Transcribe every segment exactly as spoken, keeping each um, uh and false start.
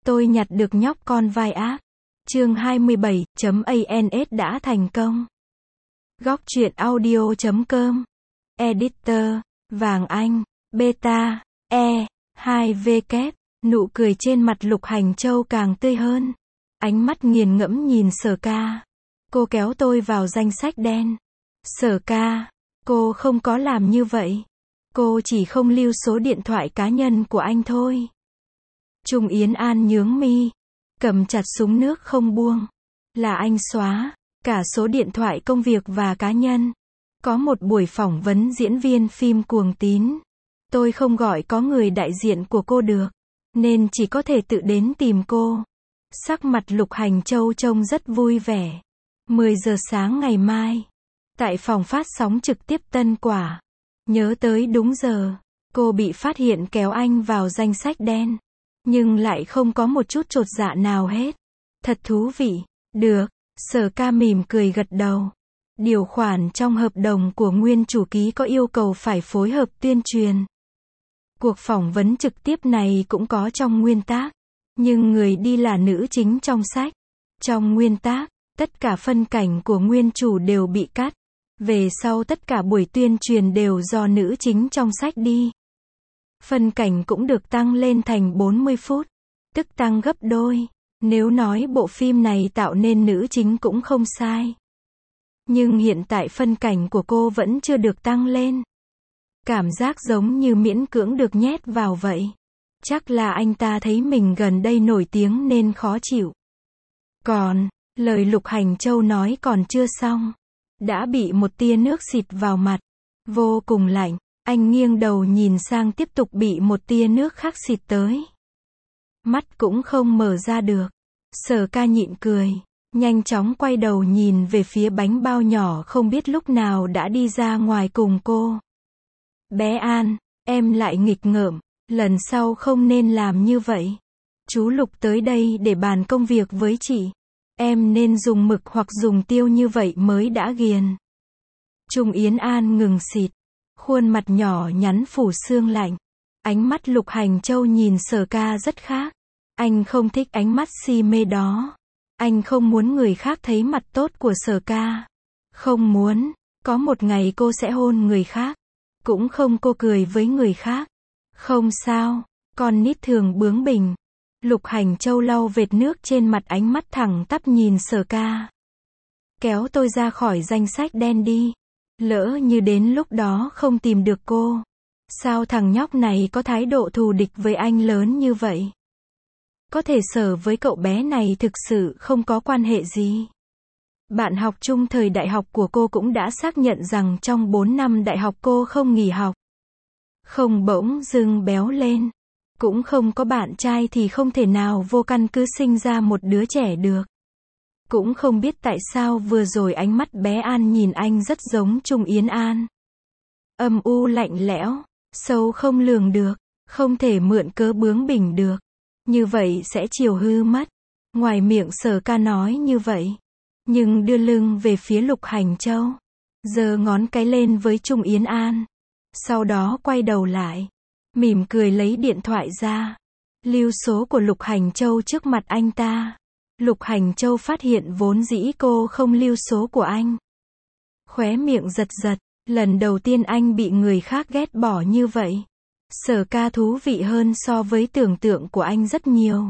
Tôi nhặt được nhóc con vai ác. Chương hai mươi bảy chấm a n s đã thành công. Góc truyện audio chấm com. Editor, Vàng Anh, Beta, E, hai W. Nụ cười trên mặt Lục Hành Châu càng tươi hơn. Ánh mắt nghiền ngẫm nhìn Sở Ca. Cô kéo tôi vào danh sách đen. Sở Ca, cô không có làm như vậy. Cô chỉ không lưu số điện thoại cá nhân của anh thôi. Trung Yến An nhướng mi, cầm chặt súng nước không buông. Là anh xóa cả số điện thoại công việc và cá nhân. Có một buổi phỏng vấn diễn viên phim Cuồng Tín. Tôi không gọi có người đại diện của cô được, nên chỉ có thể tự đến tìm cô. Sắc mặt Lục Hành Châu trông rất vui vẻ. mười giờ sáng ngày mai, tại phòng phát sóng trực tiếp Tân Quả. Nhớ tới đúng giờ, cô bị phát hiện kéo anh vào danh sách đen. Nhưng lại không có một chút chột dạ nào hết. Thật thú vị. Được. Sở Ca mỉm cười gật đầu. Điều khoản trong hợp đồng của nguyên chủ ký có yêu cầu phải phối hợp tuyên truyền. Cuộc phỏng vấn trực tiếp này cũng có trong nguyên tác. Nhưng người đi là nữ chính trong sách. Trong nguyên tác, tất cả phân cảnh của nguyên chủ đều bị cắt. Về sau tất cả buổi tuyên truyền đều do nữ chính trong sách đi. Phân cảnh cũng được tăng lên thành bốn mươi phút, tức tăng gấp đôi. Nếu nói bộ phim này tạo nên nữ chính cũng không sai. Nhưng hiện tại phân cảnh của cô vẫn chưa được tăng lên. Cảm giác giống như miễn cưỡng được nhét vào vậy. Chắc là anh ta thấy mình gần đây nổi tiếng nên khó chịu. Còn, lời Lục Hành Châu nói còn chưa xong. Đã bị một tia nước xịt vào mặt. Vô cùng lạnh. Anh nghiêng đầu nhìn sang tiếp tục bị một tia nước khác xịt tới. Mắt cũng không mở ra được. Sở Ca nhịn cười. Nhanh chóng quay đầu nhìn về phía bánh bao nhỏ không biết lúc nào đã đi ra ngoài cùng cô. Bé An, em lại nghịch ngợm. Lần sau không nên làm như vậy. Chú Lục tới đây để bàn công việc với chị. Em nên dùng mực hoặc dùng tiêu như vậy mới đã ghiền. Trung Yến An ngừng xịt. Khuôn mặt nhỏ nhắn phủ sương lạnh. Ánh mắt Lục Hành Châu nhìn Sở Ca rất khác. Anh không thích ánh mắt si mê đó. Anh không muốn người khác thấy mặt tốt của Sở Ca. Không muốn, có một ngày cô sẽ hôn người khác. Cũng không cô cười với người khác. Không sao, con nít thường bướng bỉnh. Lục Hành Châu lau vệt nước trên mặt ánh mắt thẳng tắp nhìn Sở Ca. Kéo tôi ra khỏi danh sách đen đi. Lỡ như đến lúc đó không tìm được cô. Sao thằng nhóc này có thái độ thù địch với anh lớn như vậy? Có thể Sở với cậu bé này thực sự không có quan hệ gì. Bạn học chung thời đại học của cô cũng đã xác nhận rằng trong bốn năm đại học cô không nghỉ học. Không bỗng dưng béo lên. Cũng không có bạn trai thì không thể nào vô căn cứ sinh ra một đứa trẻ được. Cũng không biết tại sao vừa rồi ánh mắt bé An nhìn anh rất giống Trung Yến An. Âm u lạnh lẽo, sâu không lường được, không thể mượn cớ bướng bỉnh được. Như vậy sẽ chiều hư mất. Ngoài miệng Sở Ca nói như vậy. Nhưng đưa lưng về phía Lục Hành Châu. Giơ ngón cái lên với Trung Yến An. Sau đó quay đầu lại. Mỉm cười lấy điện thoại ra. Lưu số của Lục Hành Châu trước mặt anh ta. Lục Hành Châu phát hiện vốn dĩ cô không lưu số của anh. Khóe miệng giật giật. Lần đầu tiên anh bị người khác ghét bỏ như vậy. Sở Ca thú vị hơn so với tưởng tượng của anh rất nhiều.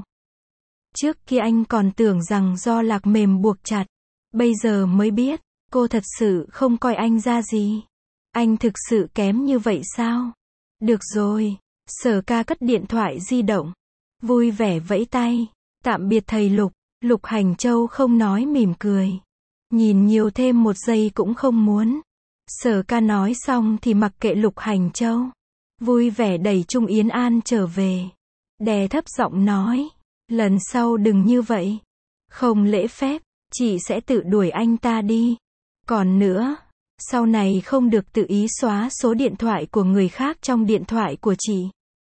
Trước kia anh còn tưởng rằng do lạc mềm buộc chặt. Bây giờ mới biết, cô thật sự không coi anh ra gì. Anh thực sự kém như vậy sao? Được rồi. Sở Ca cất điện thoại di động. Vui vẻ vẫy tay. Tạm biệt thầy Lục. Lục Hành Châu không nói mỉm cười. Nhìn nhiều thêm một giây cũng không muốn. Sở Ca nói xong thì mặc kệ Lục Hành Châu. Vui vẻ đẩy Trung Yến An trở về. Đè thấp giọng nói. Lần sau đừng như vậy. Không lễ phép, chị sẽ tự đuổi anh ta đi. Còn nữa, sau này không được tự ý xóa số điện thoại của người khác trong điện thoại của chị.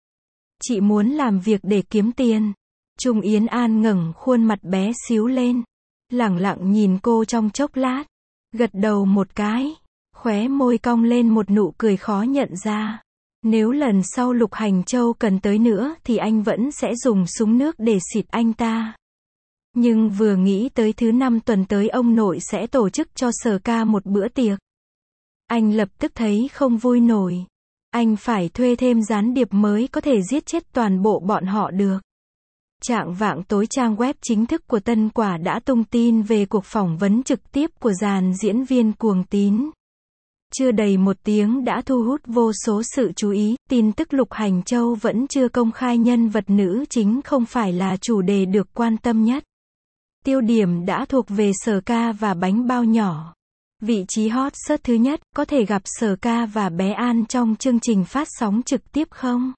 Chị muốn làm việc để kiếm tiền. Trung Yến An ngẩng khuôn mặt bé xíu lên. Lẳng lặng nhìn cô trong chốc lát. Gật đầu một cái. Khóe môi cong lên một nụ cười khó nhận ra. Nếu lần sau Lục Hành Châu cần tới nữa thì anh vẫn sẽ dùng súng nước để xịt anh ta. Nhưng vừa nghĩ tới thứ năm tuần tới ông nội sẽ tổ chức cho Sở Ca một bữa tiệc, anh lập tức thấy không vui nổi. Anh phải thuê thêm gián điệp mới có thể giết chết toàn bộ bọn họ được. Chạng vạng tối trang web chính thức của Tân Quả đã tung tin về cuộc phỏng vấn trực tiếp của dàn diễn viên Cuồng Tín. Chưa đầy một tiếng đã thu hút vô số sự chú ý, tin tức Lục Hành Châu vẫn chưa công khai nhân vật nữ chính không phải là chủ đề được quan tâm nhất. Tiêu điểm đã thuộc về Sở Ca và bánh bao nhỏ. Vị trí hot search thứ nhất, có thể gặp Sở Ca và bé An trong chương trình phát sóng trực tiếp không?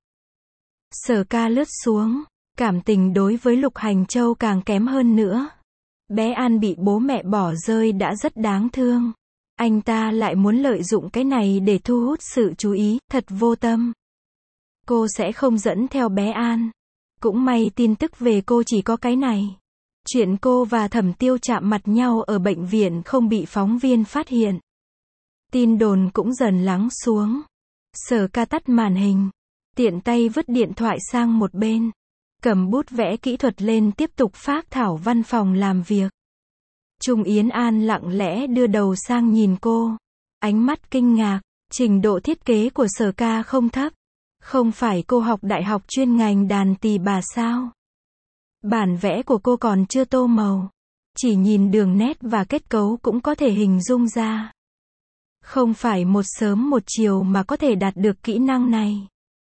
Sở Ca lướt xuống, cảm tình đối với Lục Hành Châu càng kém hơn nữa. Bé An bị bố mẹ bỏ rơi đã rất đáng thương. Anh ta lại muốn lợi dụng cái này để thu hút sự chú ý, thật vô tâm. Cô sẽ không dẫn theo bé An. Cũng may tin tức về cô chỉ có cái này. Chuyện cô và Thẩm Tiêu chạm mặt nhau ở bệnh viện không bị phóng viên phát hiện. Tin đồn cũng dần lắng xuống. Sở Ca tắt màn hình, tiện tay vứt điện thoại sang một bên, cầm bút vẽ kỹ thuật lên tiếp tục phác thảo văn phòng làm việc. Trung Yến An lặng lẽ đưa đầu sang nhìn cô, ánh mắt kinh ngạc, trình độ thiết kế của Sở Ca không thấp. Không phải cô học đại học chuyên ngành đàn tỳ bà sao? Bản vẽ của cô còn chưa tô màu. Chỉ nhìn đường nét và kết cấu cũng có thể hình dung ra. Không phải một sớm một chiều mà có thể đạt được kỹ năng này.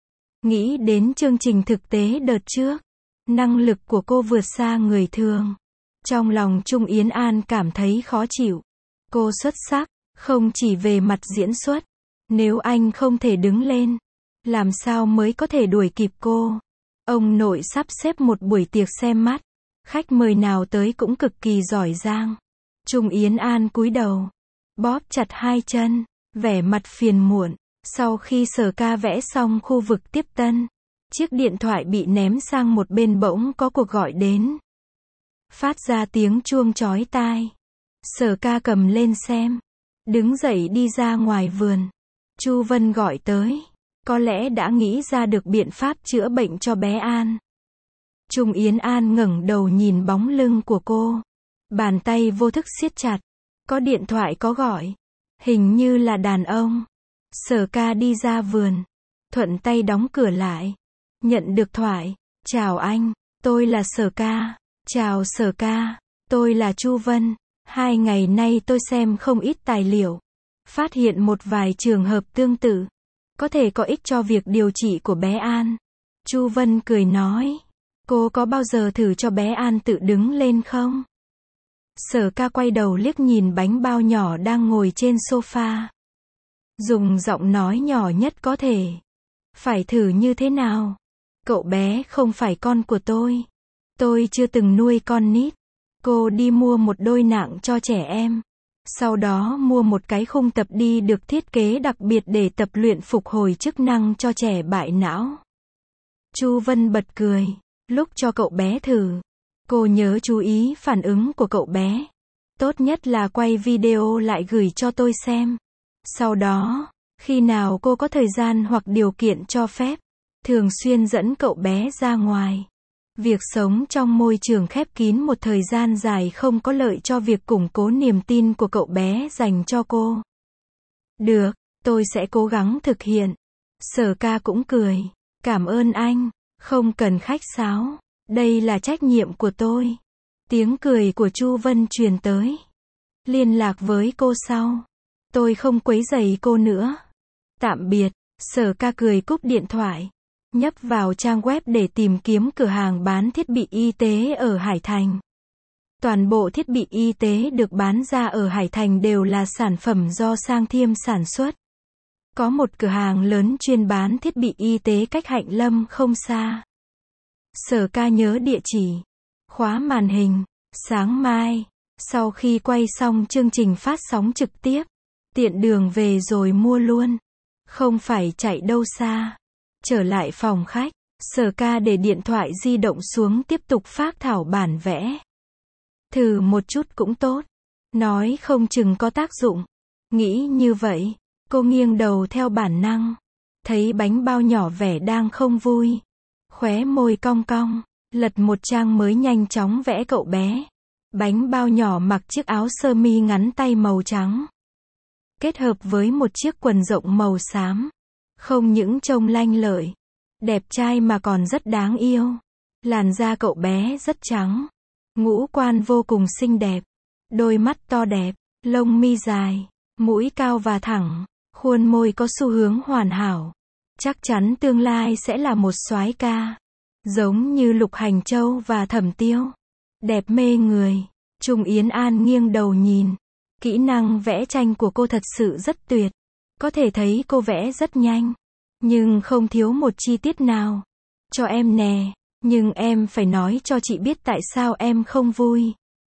Nghĩ đến chương trình thực tế đợt trước, năng lực của cô vượt xa người thường. Trong lòng Trung Yến An cảm thấy khó chịu. Cô xuất sắc, không chỉ về mặt diễn xuất. Nếu anh không thể đứng lên, làm sao mới có thể đuổi kịp cô? Ông nội sắp xếp một buổi tiệc xem mắt. Khách mời nào tới cũng cực kỳ giỏi giang. Trung Yến An cúi đầu, bóp chặt hai chân, vẻ mặt phiền muộn. Sau khi Sở Ca vẽ xong khu vực tiếp tân, chiếc điện thoại bị ném sang một bên bỗng có cuộc gọi đến. Phát ra tiếng chuông chói tai. Sở Ca cầm lên xem, đứng dậy đi ra ngoài vườn. Chu Vân gọi tới, có lẽ đã nghĩ ra được biện pháp chữa bệnh cho bé An. Trung Yến An ngẩng đầu nhìn bóng lưng của cô, bàn tay vô thức siết chặt. Có điện thoại có gọi, hình như là đàn ông. Sở Ca đi ra vườn, thuận tay đóng cửa lại. Nhận được thoại, chào anh, tôi là Sở Ca. Chào Sở Ca, tôi là Chu Vân. Hai ngày nay tôi xem không ít tài liệu, phát hiện một vài trường hợp tương tự, có thể có ích cho việc điều trị của bé An. Chu Vân cười nói, cô có bao giờ thử cho bé An tự đứng lên không? Sở Ca quay đầu liếc nhìn bánh bao nhỏ đang ngồi trên sofa. Dùng giọng nói nhỏ nhất có thể. Phải thử như thế nào? Cậu bé không phải con của tôi. Tôi chưa từng nuôi con nít. Cô đi mua một đôi nạng cho trẻ em. Sau đó mua một cái khung tập đi được thiết kế đặc biệt để tập luyện phục hồi chức năng cho trẻ bại não. Chu Vân bật cười. Lúc cho cậu bé thử, cô nhớ chú ý phản ứng của cậu bé. Tốt nhất là quay video lại gửi cho tôi xem. Sau đó, khi nào cô có thời gian hoặc điều kiện cho phép, thường xuyên dẫn cậu bé ra ngoài. Việc sống trong môi trường khép kín một thời gian dài không có lợi cho việc củng cố niềm tin của cậu bé dành cho cô. Được, tôi sẽ cố gắng thực hiện. Sở Ca cũng cười. Cảm ơn anh, không cần khách sáo. Đây là trách nhiệm của tôi. Tiếng cười của Chu Vân truyền tới. Liên lạc với cô sau. Tôi không quấy rầy cô nữa. Tạm biệt. Sở Ca cười cúp điện thoại. Nhấp vào trang web để tìm kiếm cửa hàng bán thiết bị y tế ở Hải Thành. Toàn bộ thiết bị y tế được bán ra ở Hải Thành đều là sản phẩm do Sang Thiêm sản xuất. Có một cửa hàng lớn chuyên bán thiết bị y tế cách Hạnh Lâm không xa. Sở Ca nhớ địa chỉ. Khóa màn hình. Sáng mai, sau khi quay xong chương trình phát sóng trực tiếp, tiện đường về rồi mua luôn. Không phải chạy đâu xa. Trở lại phòng khách, Sở Ca để điện thoại di động xuống tiếp tục phác thảo bản vẽ. Thử một chút cũng tốt. Nói không chừng có tác dụng. Nghĩ như vậy, cô nghiêng đầu theo bản năng. Thấy bánh bao nhỏ vẻ đang không vui. Khóe môi cong cong, lật một trang mới nhanh chóng vẽ cậu bé. Bánh bao nhỏ mặc chiếc áo sơ mi ngắn tay màu trắng. Kết hợp với một chiếc quần rộng màu xám. Không những trông lanh lợi, đẹp trai mà còn rất đáng yêu. Làn da cậu bé rất trắng. Ngũ quan vô cùng xinh đẹp. Đôi mắt to đẹp, lông mi dài, mũi cao và thẳng, khuôn môi có xu hướng hoàn hảo. Chắc chắn tương lai sẽ là một soái ca. Giống như Lục Hành Châu và Thẩm Tiêu. Đẹp mê người. Trung Yến An nghiêng đầu nhìn. Kỹ năng vẽ tranh của cô thật sự rất tuyệt. Có thể thấy cô vẽ rất nhanh. Nhưng không thiếu một chi tiết nào. Cho em nè. Nhưng em phải nói cho chị biết tại sao em không vui.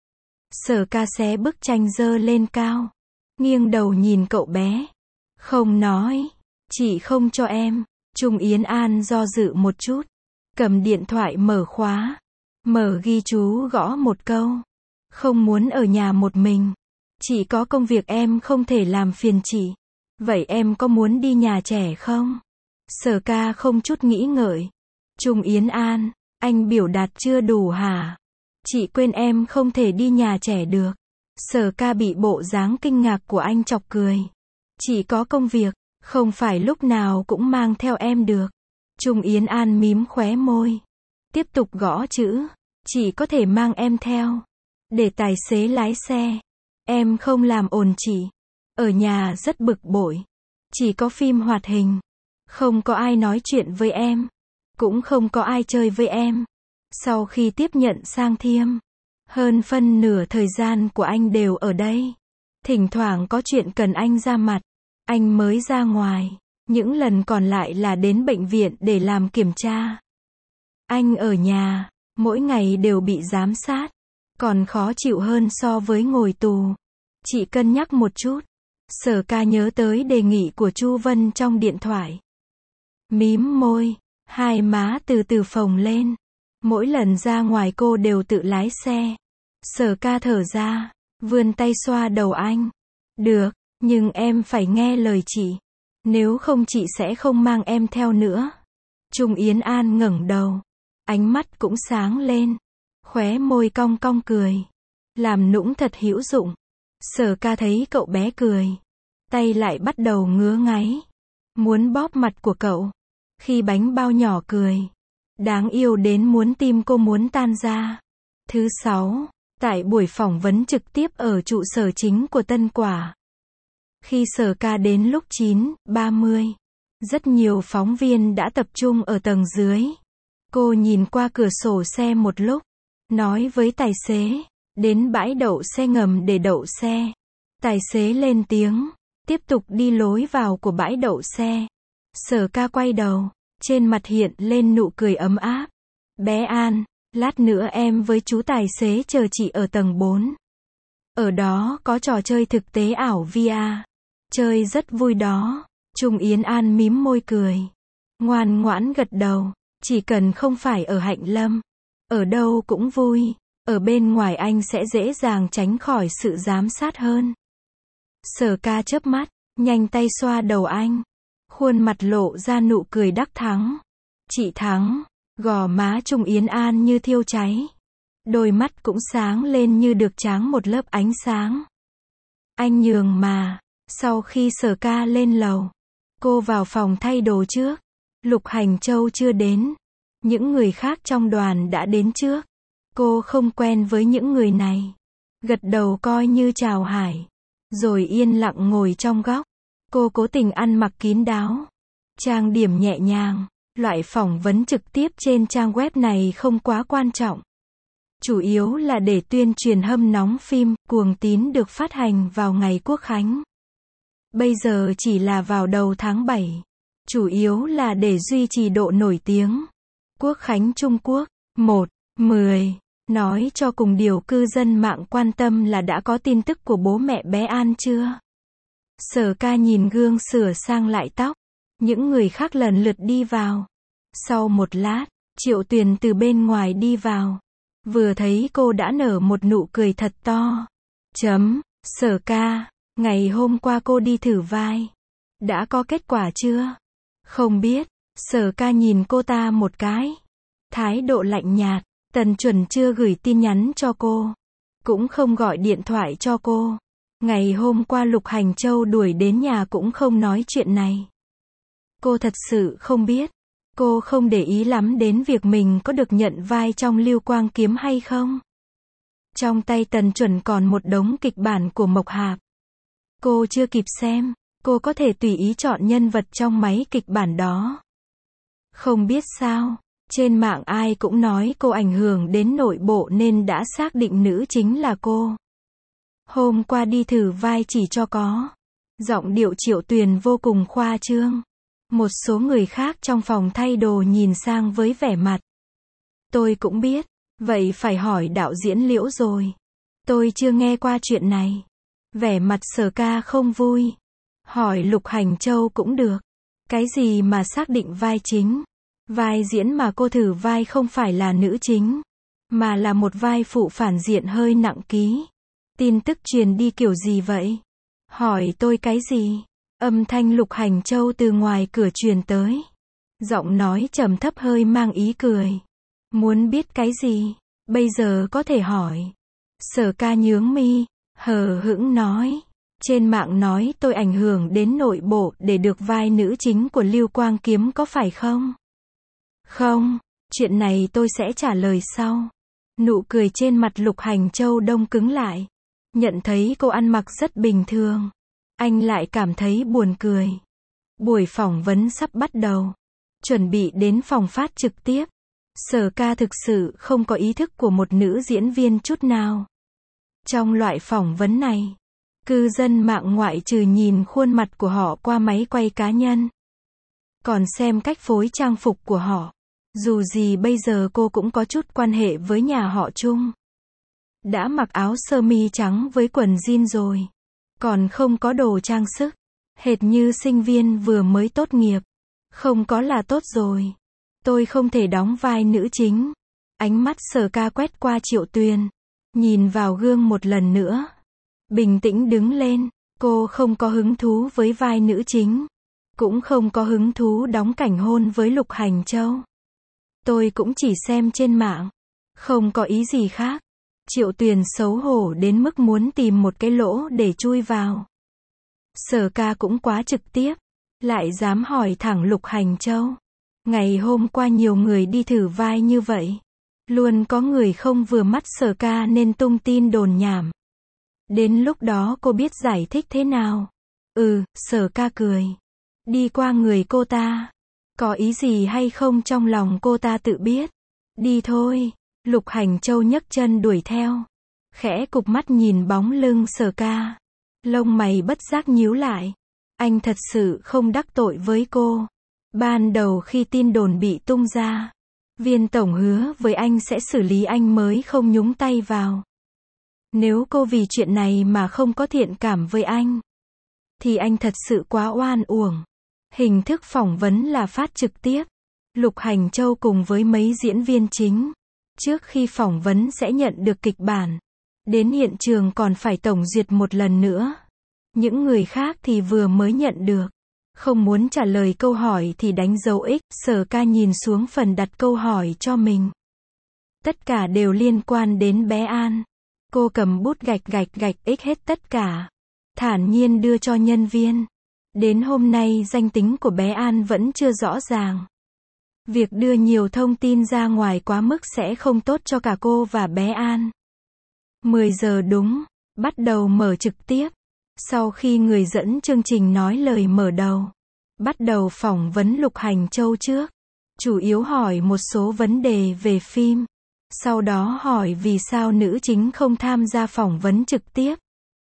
Sở Ca xé bức tranh giơ lên cao. Nghiêng đầu nhìn cậu bé. Không nói. Chị không cho em. Trung Yến An do dự một chút. Cầm điện thoại mở khóa. Mở ghi chú gõ một câu. Không muốn ở nhà một mình. Chị có công việc em không thể làm phiền chị. Vậy em có muốn đi nhà trẻ không? Sở Ca không chút nghĩ ngợi. Trung Yến An, anh biểu đạt chưa đủ hả? Chị quên em không thể đi nhà trẻ được. Sở Ca bị bộ dáng kinh ngạc của anh chọc cười. Chị có công việc, không phải lúc nào cũng mang theo em được. Trung Yến An mím khóe môi. Tiếp tục gõ chữ. Chị có thể mang em theo. Để tài xế lái xe. Em không làm ồn chị. Ở nhà rất bực bội. Chỉ có phim hoạt hình. Không có ai nói chuyện với em. Cũng không có ai chơi với em. Sau khi tiếp nhận sang Thiêm, hơn phân nửa thời gian của anh đều ở đây. Thỉnh thoảng có chuyện cần anh ra mặt, anh mới ra ngoài. Những lần còn lại là đến bệnh viện để làm kiểm tra. Anh ở nhà, mỗi ngày đều bị giám sát. Còn khó chịu hơn so với ngồi tù. Chị cân nhắc một chút. Sở Ca nhớ tới đề nghị của Chu Vân trong điện thoại. Mím môi, hai má từ từ phồng lên. Mỗi lần ra ngoài cô đều tự lái xe. Sở Ca thở ra, vươn tay xoa đầu anh. Được, nhưng em phải nghe lời chị. Nếu không chị sẽ không mang em theo nữa. Trung Yến An ngẩng đầu. Ánh mắt cũng sáng lên. Khóe môi cong cong cười. Làm nũng thật hữu dụng. Sở Ca thấy cậu bé cười. Tay lại bắt đầu ngứa ngáy. Muốn bóp mặt của cậu. Khi bánh bao nhỏ cười. Đáng yêu đến muốn tim cô muốn tan ra. Thứ sáu, tại buổi phỏng vấn trực tiếp ở trụ sở chính của Tân Quả. Khi Sở Ca đến lúc chín ba mươi, rất nhiều phóng viên đã tập trung ở tầng dưới. Cô nhìn qua cửa sổ xe một lúc, nói với tài xế, đến bãi đậu xe ngầm để đậu xe. Tài xế lên tiếng, tiếp tục đi lối vào của bãi đậu xe. Sở Ca quay đầu, trên mặt hiện lên nụ cười ấm áp. Bé An, lát nữa em với chú tài xế chờ chị ở tầng bốn. Ở đó có trò chơi thực tế ảo vê a. Chơi rất vui đó. Trung Yến An mím môi cười. Ngoan ngoãn gật đầu. Chỉ cần không phải ở Hạnh Lâm. Ở đâu cũng vui. Ở bên ngoài anh sẽ dễ dàng tránh khỏi sự giám sát hơn. Sở Ca chớp mắt, nhanh tay xoa đầu anh. Khuôn mặt lộ ra nụ cười đắc thắng. Chị thắng. Gò má Trung Yến An như thiêu cháy. Đôi mắt cũng sáng lên như được tráng một lớp ánh sáng. Anh nhường mà. Sau khi Sở Ca lên lầu, cô vào phòng thay đồ trước. Lục Hành Châu chưa đến. Những người khác trong đoàn đã đến trước. Cô không quen với những người này. Gật đầu coi như chào hỏi. Rồi yên lặng ngồi trong góc. Cô cố tình ăn mặc kín đáo. Trang điểm nhẹ nhàng. Loại phỏng vấn trực tiếp trên trang web này không quá quan trọng. Chủ yếu là để tuyên truyền hâm nóng phim Cuồng Tín được phát hành vào ngày Quốc Khánh. Bây giờ chỉ là vào đầu tháng bảy. Chủ yếu là để duy trì độ nổi tiếng. Quốc Khánh Trung Quốc. một, mười. Nói cho cùng điều cư dân mạng quan tâm là đã có tin tức của bố mẹ bé An chưa? Sở Ca nhìn gương sửa sang lại tóc. Những người khác lần lượt đi vào. Sau một lát, Triệu Tuyền từ bên ngoài đi vào. Vừa thấy cô đã nở một nụ cười thật to. Chấm, Sở Ca, ngày hôm qua cô đi thử vai. Đã có kết quả chưa? Không biết. Sở ca nhìn cô ta một cái. Thái độ lạnh nhạt. Tần Chuẩn chưa gửi tin nhắn cho cô. Cũng không gọi điện thoại cho cô. Ngày hôm qua Lục Hành Châu đuổi đến nhà cũng không nói chuyện này. Cô thật sự không biết. Cô không để ý lắm đến việc mình có được nhận vai trong Lưu Quang Kiếm hay không. Trong tay Tần Chuẩn còn một đống kịch bản của Mộc Hạp. Cô chưa kịp xem. Cô có thể tùy ý chọn nhân vật trong mấy kịch bản đó. Không biết sao, trên mạng ai cũng nói cô ảnh hưởng đến nội bộ nên đã xác định nữ chính là cô. Hôm qua đi thử vai chỉ cho có. Giọng điệu Triệu Tuyền vô cùng khoa trương. Một số người khác trong phòng thay đồ nhìn sang với vẻ mặt. Tôi cũng biết, vậy phải hỏi đạo diễn Liễu rồi. Tôi chưa nghe qua chuyện này. Vẻ mặt Sở ca không vui. Hỏi Lục Hành Châu cũng được. Cái gì mà xác định vai chính? Vai diễn mà cô thử vai không phải là nữ chính, mà là một vai phụ phản diện hơi nặng ký. Tin tức truyền đi kiểu gì vậy? Hỏi tôi cái gì? Âm thanh Lục Hành Châu từ ngoài cửa truyền tới. Giọng nói trầm thấp hơi mang ý cười. Muốn biết cái gì? Bây giờ có thể hỏi. Sở ca nhướng mi, hờ hững nói. Trên mạng nói tôi ảnh hưởng đến nội bộ để được vai nữ chính của Lưu Quang Kiếm có phải không? Không, chuyện này tôi sẽ trả lời sau. Nụ cười trên mặt Lục Hành Châu đông cứng lại. Nhận thấy cô ăn mặc rất bình thường. Anh lại cảm thấy buồn cười. Buổi phỏng vấn sắp bắt đầu. Chuẩn bị đến phòng phát trực tiếp. Sở ca thực sự không có ý thức của một nữ diễn viên chút nào. Trong loại phỏng vấn này, cư dân mạng ngoại trừ nhìn khuôn mặt của họ qua máy quay cá nhân, còn xem cách phối trang phục của họ. Dù gì bây giờ cô cũng có chút quan hệ với nhà họ Trung. Đã mặc áo sơ mi trắng với quần jean rồi. Còn không có đồ trang sức. Hệt như sinh viên vừa mới tốt nghiệp. Không có là tốt rồi. Tôi không thể đóng vai nữ chính. Ánh mắt Sở ca quét qua Triệu Tuyền. Nhìn vào gương một lần nữa. Bình tĩnh đứng lên. Cô không có hứng thú với vai nữ chính. Cũng không có hứng thú đóng cảnh hôn với Lục Hành Châu. Tôi cũng chỉ xem trên mạng. Không có ý gì khác. Triệu Tuyền xấu hổ đến mức muốn tìm một cái lỗ để chui vào. Sở ca cũng quá trực tiếp. Lại dám hỏi thẳng Lục Hành Châu. Ngày hôm qua nhiều người đi thử vai như vậy. Luôn có người không vừa mắt Sở ca nên tung tin đồn nhảm. Đến lúc đó cô biết giải thích thế nào? Ừ, Sở ca cười. Đi qua người cô ta. Có ý gì hay không trong lòng cô ta tự biết. Đi thôi. Lục Hành Châu nhấc chân đuổi theo. Khẽ cụp mắt nhìn bóng lưng Sở ca. Lông mày bất giác nhíu lại. Anh thật sự không đắc tội với cô. Ban đầu khi tin đồn bị tung ra, Viên tổng hứa với anh sẽ xử lý anh mới không nhúng tay vào. Nếu cô vì chuyện này mà không có thiện cảm với anh, thì anh thật sự quá oan uổng. Hình thức phỏng vấn là phát trực tiếp. Lục Hành Châu cùng với mấy diễn viên chính, trước khi phỏng vấn sẽ nhận được kịch bản. Đến hiện trường còn phải tổng duyệt một lần nữa. Những người khác thì vừa mới nhận được. Không muốn trả lời câu hỏi thì đánh dấu X. Sở ca nhìn xuống phần đặt câu hỏi cho mình. Tất cả đều liên quan đến bé An. Cô cầm bút gạch gạch gạch X hết tất cả. Thản nhiên đưa cho nhân viên. Đến hôm nay danh tính của bé An vẫn chưa rõ ràng. Việc đưa nhiều thông tin ra ngoài quá mức sẽ không tốt cho cả cô và bé An. mười giờ đúng, bắt đầu mở trực tiếp. Sau khi người dẫn chương trình nói lời mở đầu, bắt đầu phỏng vấn Lục Hành Châu trước. Chủ yếu hỏi một số vấn đề về phim. Sau đó hỏi vì sao nữ chính không tham gia phỏng vấn trực tiếp.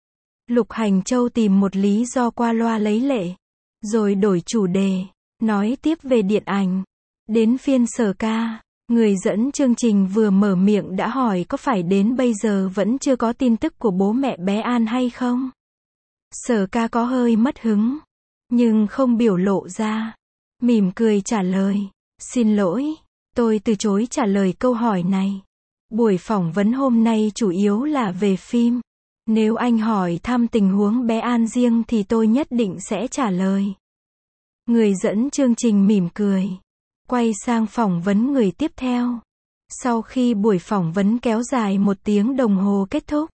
Lục Hành Châu tìm một lý do qua loa lấy lệ. Rồi đổi chủ đề, nói tiếp về điện ảnh. Đến phiên Sở ca, người dẫn chương trình vừa mở miệng đã hỏi có phải đến bây giờ vẫn chưa có tin tức của bố mẹ bé An hay không. Sở ca có hơi mất hứng, nhưng không biểu lộ ra. Mỉm cười trả lời, xin lỗi, tôi từ chối trả lời câu hỏi này. Buổi phỏng vấn hôm nay chủ yếu là về phim. Nếu anh hỏi thăm tình huống bé An riêng thì tôi nhất định sẽ trả lời. Người dẫn chương trình mỉm cười. Quay sang phỏng vấn người tiếp theo. Sau khi buổi phỏng vấn kéo dài một tiếng đồng hồ kết thúc,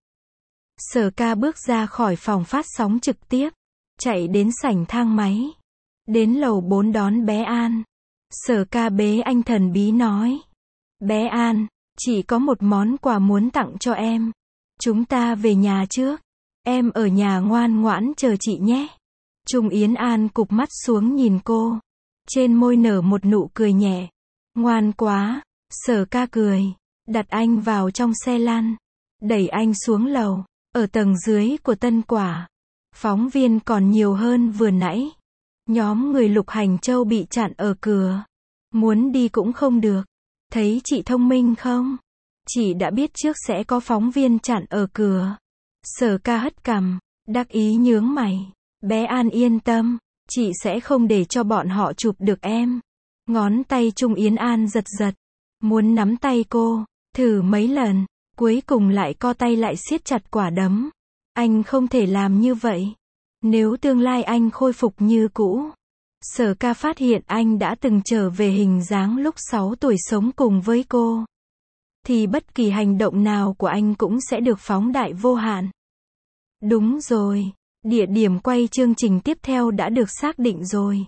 Sở Ca bước ra khỏi phòng phát sóng trực tiếp, chạy đến sảnh thang máy, đến lầu bốn đón bé An. Sở Ca bế anh thần bí nói: Bé An, chị có một món quà muốn tặng cho em. Chúng ta về nhà trước. Em ở nhà ngoan ngoãn chờ chị nhé. Trung Yến An cụp mắt xuống nhìn cô. Trên môi nở một nụ cười nhẹ. Ngoan quá. Sở Ca cười. Đặt anh vào trong xe lăn. Đẩy anh xuống lầu. Ở tầng dưới của Tân Quả, phóng viên còn nhiều hơn vừa nãy. Nhóm người Lục Hành Châu bị chặn ở cửa. Muốn đi cũng không được. Thấy chị thông minh không? Chị đã biết trước sẽ có phóng viên chặn ở cửa. Sở Ca hất cằm, đắc ý nhướng mày. Bé An yên tâm, chị sẽ không để cho bọn họ chụp được em. Ngón tay Trung Yến An giật giật, muốn nắm tay cô, thử mấy lần, cuối cùng lại co tay lại siết chặt quả đấm. Anh không thể làm như vậy. Nếu tương lai anh khôi phục như cũ. Sở Ca phát hiện anh đã từng trở về hình dáng lúc sáu tuổi sống cùng với cô. Thì bất kỳ hành động nào của anh cũng sẽ được phóng đại vô hạn. Đúng rồi, địa điểm quay chương trình tiếp theo đã được xác định rồi.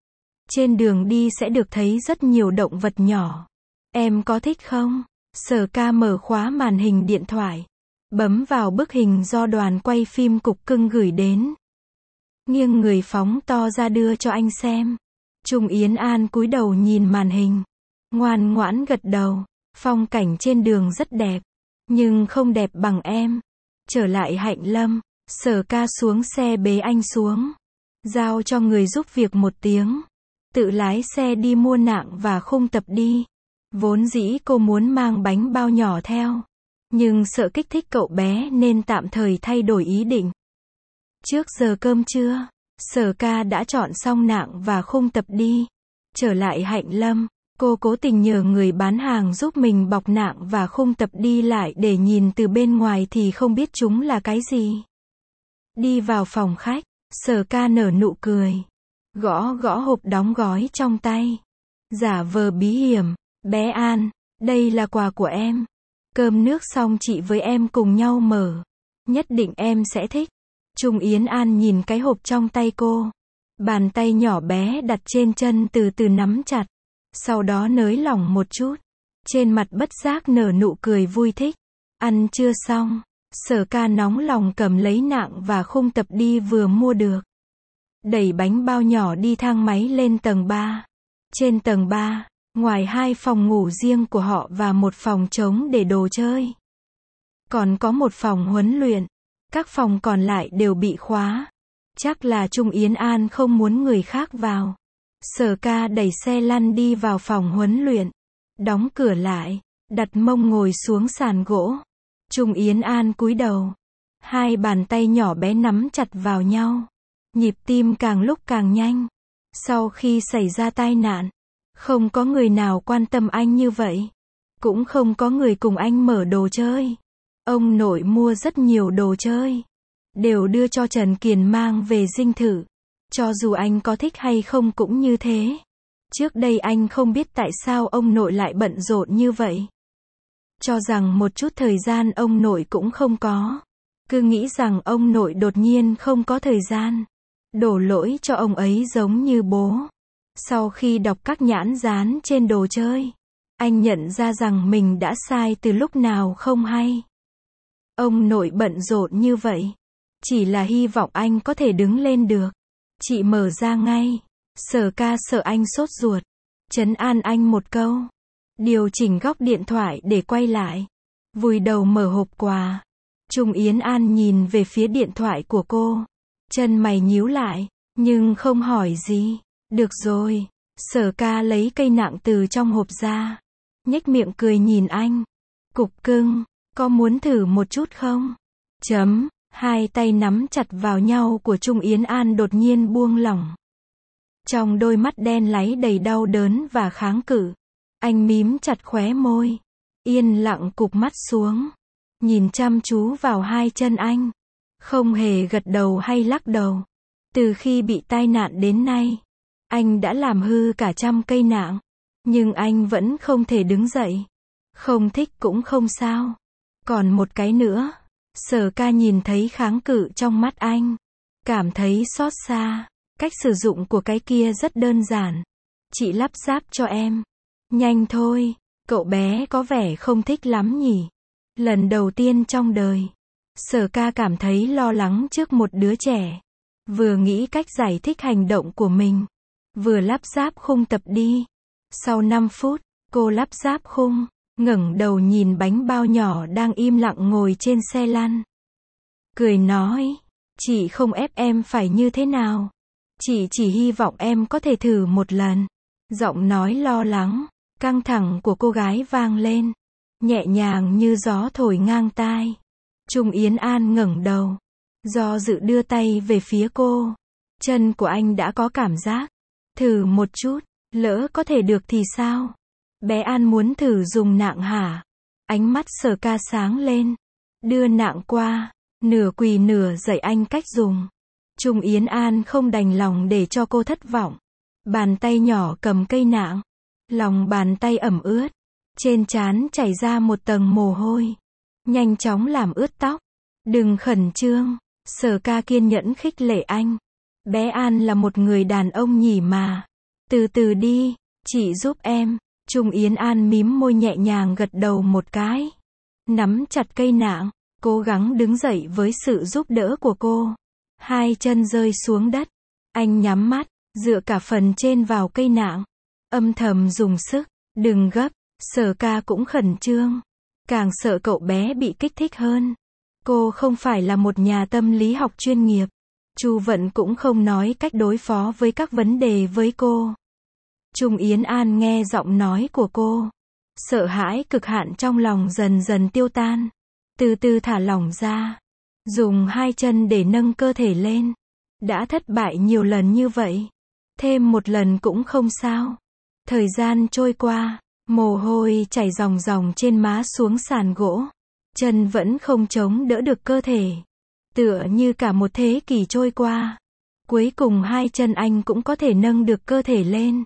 Trên đường đi sẽ được thấy rất nhiều động vật nhỏ. Em có thích không? Sở Ca mở khóa màn hình điện thoại, bấm vào bức hình do đoàn quay phim Cục Cưng gửi đến. Nghiêng người phóng to ra đưa cho anh xem. Trung Yến An cúi đầu nhìn màn hình, ngoan ngoãn gật đầu. Phong cảnh trên đường rất đẹp, nhưng không đẹp bằng em. Trở lại Hạnh Lâm, Sở Ca xuống xe bế anh xuống, giao cho người giúp việc một tiếng, tự lái xe đi mua nạng và khung tập đi. Vốn dĩ cô muốn mang bánh bao nhỏ theo, nhưng sợ kích thích cậu bé nên tạm thời thay đổi ý định. Trước giờ cơm trưa, Sở Ca đã chọn xong nạng và khung tập đi. Trở lại Hạnh Lâm, cô cố tình nhờ người bán hàng giúp mình bọc nạng và khung tập đi lại để nhìn từ bên ngoài thì không biết chúng là cái gì. Đi vào phòng khách, Sở Ca nở nụ cười, gõ gõ hộp đóng gói trong tay, giả vờ bí hiểm. Bé An, đây là quà của em. Cơm nước xong chị với em cùng nhau mở. Nhất định em sẽ thích. Trung Yến An nhìn cái hộp trong tay cô. Bàn tay nhỏ bé đặt trên chân từ từ nắm chặt. Sau đó nới lỏng một chút. Trên mặt bất giác nở nụ cười vui thích. Ăn chưa xong. Sở Ca nóng lòng cầm lấy nạng và khung tập đi vừa mua được. Đẩy bánh bao nhỏ đi thang máy lên tầng ba. Trên tầng ba, ngoài hai phòng ngủ riêng của họ và một phòng trống để đồ chơi, còn có một phòng huấn luyện. Các phòng còn lại đều bị khóa. Chắc là Trung Yến An không muốn người khác vào. Sở Ca đẩy xe lăn đi vào phòng huấn luyện, đóng cửa lại, đặt mông ngồi xuống sàn gỗ. Trung Yến An cúi đầu, hai bàn tay nhỏ bé nắm chặt vào nhau, nhịp tim càng lúc càng nhanh. Sau khi xảy ra tai nạn, không có người nào quan tâm anh như vậy. Cũng không có người cùng anh mở đồ chơi. Ông nội mua rất nhiều đồ chơi, đều đưa cho Trần Kiền mang về dinh thự. Cho dù anh có thích hay không cũng như thế. Trước đây anh không biết tại sao ông nội lại bận rộn như vậy. Cho rằng một chút thời gian ông nội cũng không có. Cứ nghĩ rằng ông nội đột nhiên không có thời gian. Đổ lỗi cho ông ấy giống như bố. Sau khi đọc các nhãn dán trên đồ chơi, anh nhận ra rằng mình đã sai từ lúc nào không hay. Ông nội bận rộn như vậy, chỉ là hy vọng anh có thể đứng lên được. Chị mở ra ngay. Sở Ca sợ anh sốt ruột, trấn an anh một câu, điều chỉnh góc điện thoại để quay lại, vùi đầu mở hộp quà. Trung Yến An nhìn về phía điện thoại của cô, chân mày nhíu lại, nhưng không hỏi gì. Được rồi. Sở Ca lấy cây nạng từ trong hộp ra, nhếch miệng cười nhìn anh. Cục Cưng, có muốn thử một chút không? Chấm. Hai tay nắm chặt vào nhau của Trung Yến An đột nhiên buông lỏng. Trong đôi mắt đen láy đầy đau đớn và kháng cự, anh mím chặt khóe môi, yên lặng cụp mắt xuống, nhìn chăm chú vào hai chân anh, không hề gật đầu hay lắc đầu. Từ khi bị tai nạn đến nay, Anh đã làm hư cả trăm cây nạng. Nhưng anh vẫn không thể đứng dậy. Không thích cũng không sao. Còn một cái nữa. Sở ca nhìn thấy kháng cự trong mắt anh. Cảm thấy xót xa. Cách sử dụng của cái kia rất đơn giản. Chị lắp ráp cho em. Nhanh thôi. Cậu bé có vẻ không thích lắm nhỉ. Lần đầu tiên trong đời. Sở ca cảm thấy lo lắng trước một đứa trẻ. Vừa nghĩ cách giải thích hành động của mình. Vừa lắp ráp khung tập đi. Sau năm phút, cô lắp ráp khung. Ngẩng đầu nhìn bánh bao nhỏ đang im lặng ngồi trên xe lăn. Cười nói. Chị không ép em phải như thế nào. Chị chỉ hy vọng em có thể thử một lần. Giọng nói lo lắng, căng thẳng của cô gái vang lên. Nhẹ nhàng như gió thổi ngang tai. Trung Yến An ngẩng đầu. Do dự đưa tay về phía cô. Chân của anh đã có cảm giác. Thử một chút, lỡ có thể được thì sao? Bé An muốn thử dùng nạng hả? Ánh mắt Sở ca sáng lên. Đưa nạng qua, nửa quỳ nửa dạy anh cách dùng. Trung Yến An không đành lòng để cho cô thất vọng. Bàn tay nhỏ cầm cây nạng. Lòng bàn tay ẩm ướt. Trên trán chảy ra một tầng mồ hôi. Nhanh chóng làm ướt tóc. Đừng khẩn trương. Sở ca kiên nhẫn khích lệ anh. Bé An là một người đàn ông nhỉ mà. Từ từ đi, chị giúp em. Trung Yến An mím môi nhẹ nhàng gật đầu một cái. Nắm chặt cây nạng, cố gắng đứng dậy với sự giúp đỡ của cô. Hai chân rơi xuống đất. Anh nhắm mắt, dựa cả phần trên vào cây nạng. Âm thầm dùng sức. Đừng gấp. Sở ca cũng khẩn trương. Càng sợ cậu bé bị kích thích hơn. Cô không phải là một nhà tâm lý học chuyên nghiệp. Chu Vận cũng không nói cách đối phó với các vấn đề với cô. Trung Yến An nghe giọng nói của cô. Sợ hãi cực hạn trong lòng dần dần tiêu tan. Từ từ thả lỏng ra. Dùng hai chân để nâng cơ thể lên. Đã thất bại nhiều lần như vậy. Thêm một lần cũng không sao. Thời gian trôi qua. Mồ hôi chảy ròng ròng trên má xuống sàn gỗ. Chân vẫn không chống đỡ được cơ thể. Tựa như cả một thế kỷ trôi qua. Cuối cùng hai chân anh cũng có thể nâng được cơ thể lên.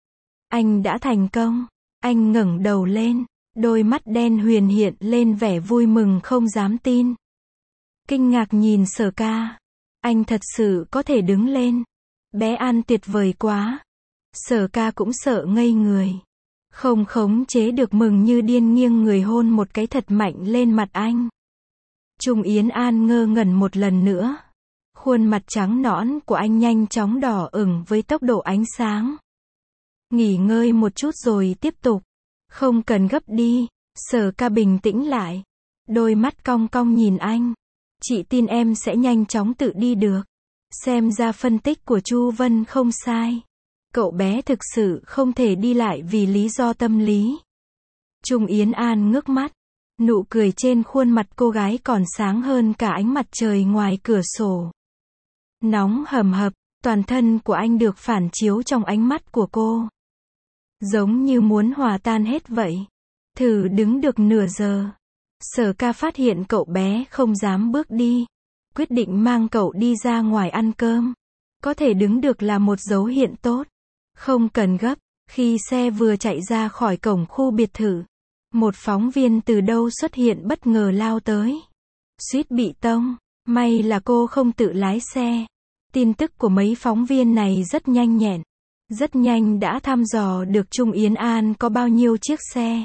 Anh đã thành công. Anh ngẩng đầu lên. Đôi mắt đen huyền hiện lên vẻ vui mừng không dám tin. Kinh ngạc nhìn Sở ca. Anh thật sự có thể đứng lên. Bé An tuyệt vời quá. Sở ca cũng sợ ngây người. Không khống chế được mừng như điên nghiêng người hôn một cái thật mạnh lên mặt anh. Trung Yến An ngơ ngẩn một lần nữa. Khuôn mặt trắng nõn của anh nhanh chóng đỏ ửng với tốc độ ánh sáng. Nghỉ ngơi một chút rồi tiếp tục. Không cần gấp đi. Sở ca bình tĩnh lại. Đôi mắt cong cong nhìn anh. Chị tin em sẽ nhanh chóng tự đi được. Xem ra phân tích của Chu Vân không sai. Cậu bé thực sự không thể đi lại vì lý do tâm lý. Trung Yến An ngước mắt. Nụ cười trên khuôn mặt cô gái còn sáng hơn cả ánh mặt trời ngoài cửa sổ. Nóng hầm hập, toàn thân của anh được phản chiếu trong ánh mắt của cô. Giống như muốn hòa tan hết vậy. Thử đứng được nửa giờ. Sở ca phát hiện cậu bé không dám bước đi. Quyết định mang cậu đi ra ngoài ăn cơm. Có thể đứng được là một dấu hiện tốt. Không cần gấp. Khi xe vừa chạy ra khỏi cổng khu biệt thự. Một phóng viên từ đâu xuất hiện bất ngờ lao tới. Suýt bị tông. May là cô không tự lái xe. Tin tức của mấy phóng viên này rất nhanh nhẹn. Rất nhanh đã thăm dò được Trung Yến An có bao nhiêu chiếc xe.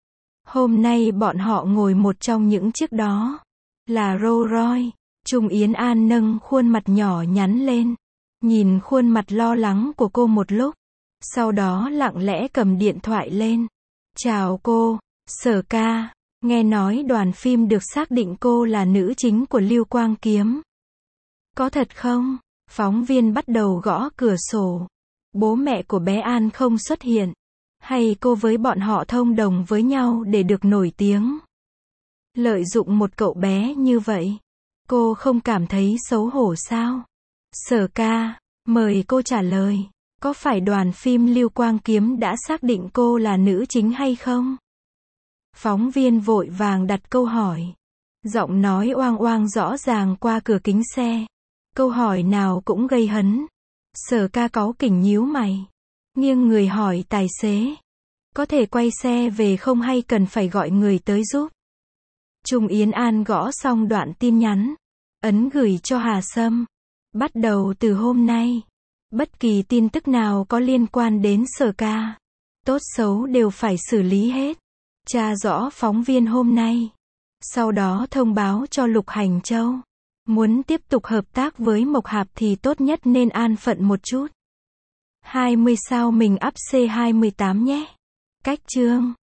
Hôm nay bọn họ ngồi một trong những chiếc đó. Là Rolls Royce. Trung Yến An nâng khuôn mặt nhỏ nhắn lên. Nhìn khuôn mặt lo lắng của cô một lúc. Sau đó lặng lẽ cầm điện thoại lên. Chào cô, Sở ca. Nghe nói đoàn phim được xác định cô là nữ chính của Lưu Quang Kiếm. Có thật không? Phóng viên bắt đầu gõ cửa sổ. Bố mẹ của bé An không xuất hiện. Hay cô với bọn họ thông đồng với nhau để được nổi tiếng? Lợi dụng một cậu bé như vậy. Cô không cảm thấy xấu hổ sao? Sở ca, mời cô trả lời. Có phải đoàn phim Lưu Quang Kiếm đã xác định cô là nữ chính hay không? Phóng viên vội vàng đặt câu hỏi. Giọng nói oang oang rõ ràng qua cửa kính xe. Câu hỏi nào cũng gây hấn. Sở ca cáu kỉnh nhíu mày. Nghiêng người hỏi tài xế. Có thể quay xe về không hay cần phải gọi người tới giúp? Trung Yến An gõ xong đoạn tin nhắn. Ấn gửi cho Hà Sâm. Bắt đầu từ hôm nay, bất kỳ tin tức nào có liên quan đến Sở ca, tốt xấu đều phải xử lý hết. Tra rõ phóng viên hôm nay. Sau đó thông báo cho Lục Hành Châu. Muốn tiếp tục hợp tác với Mộc Hạp thì tốt nhất nên an phận một chút. hai mươi sao mình up C hai mươi tám nhé. Cách chương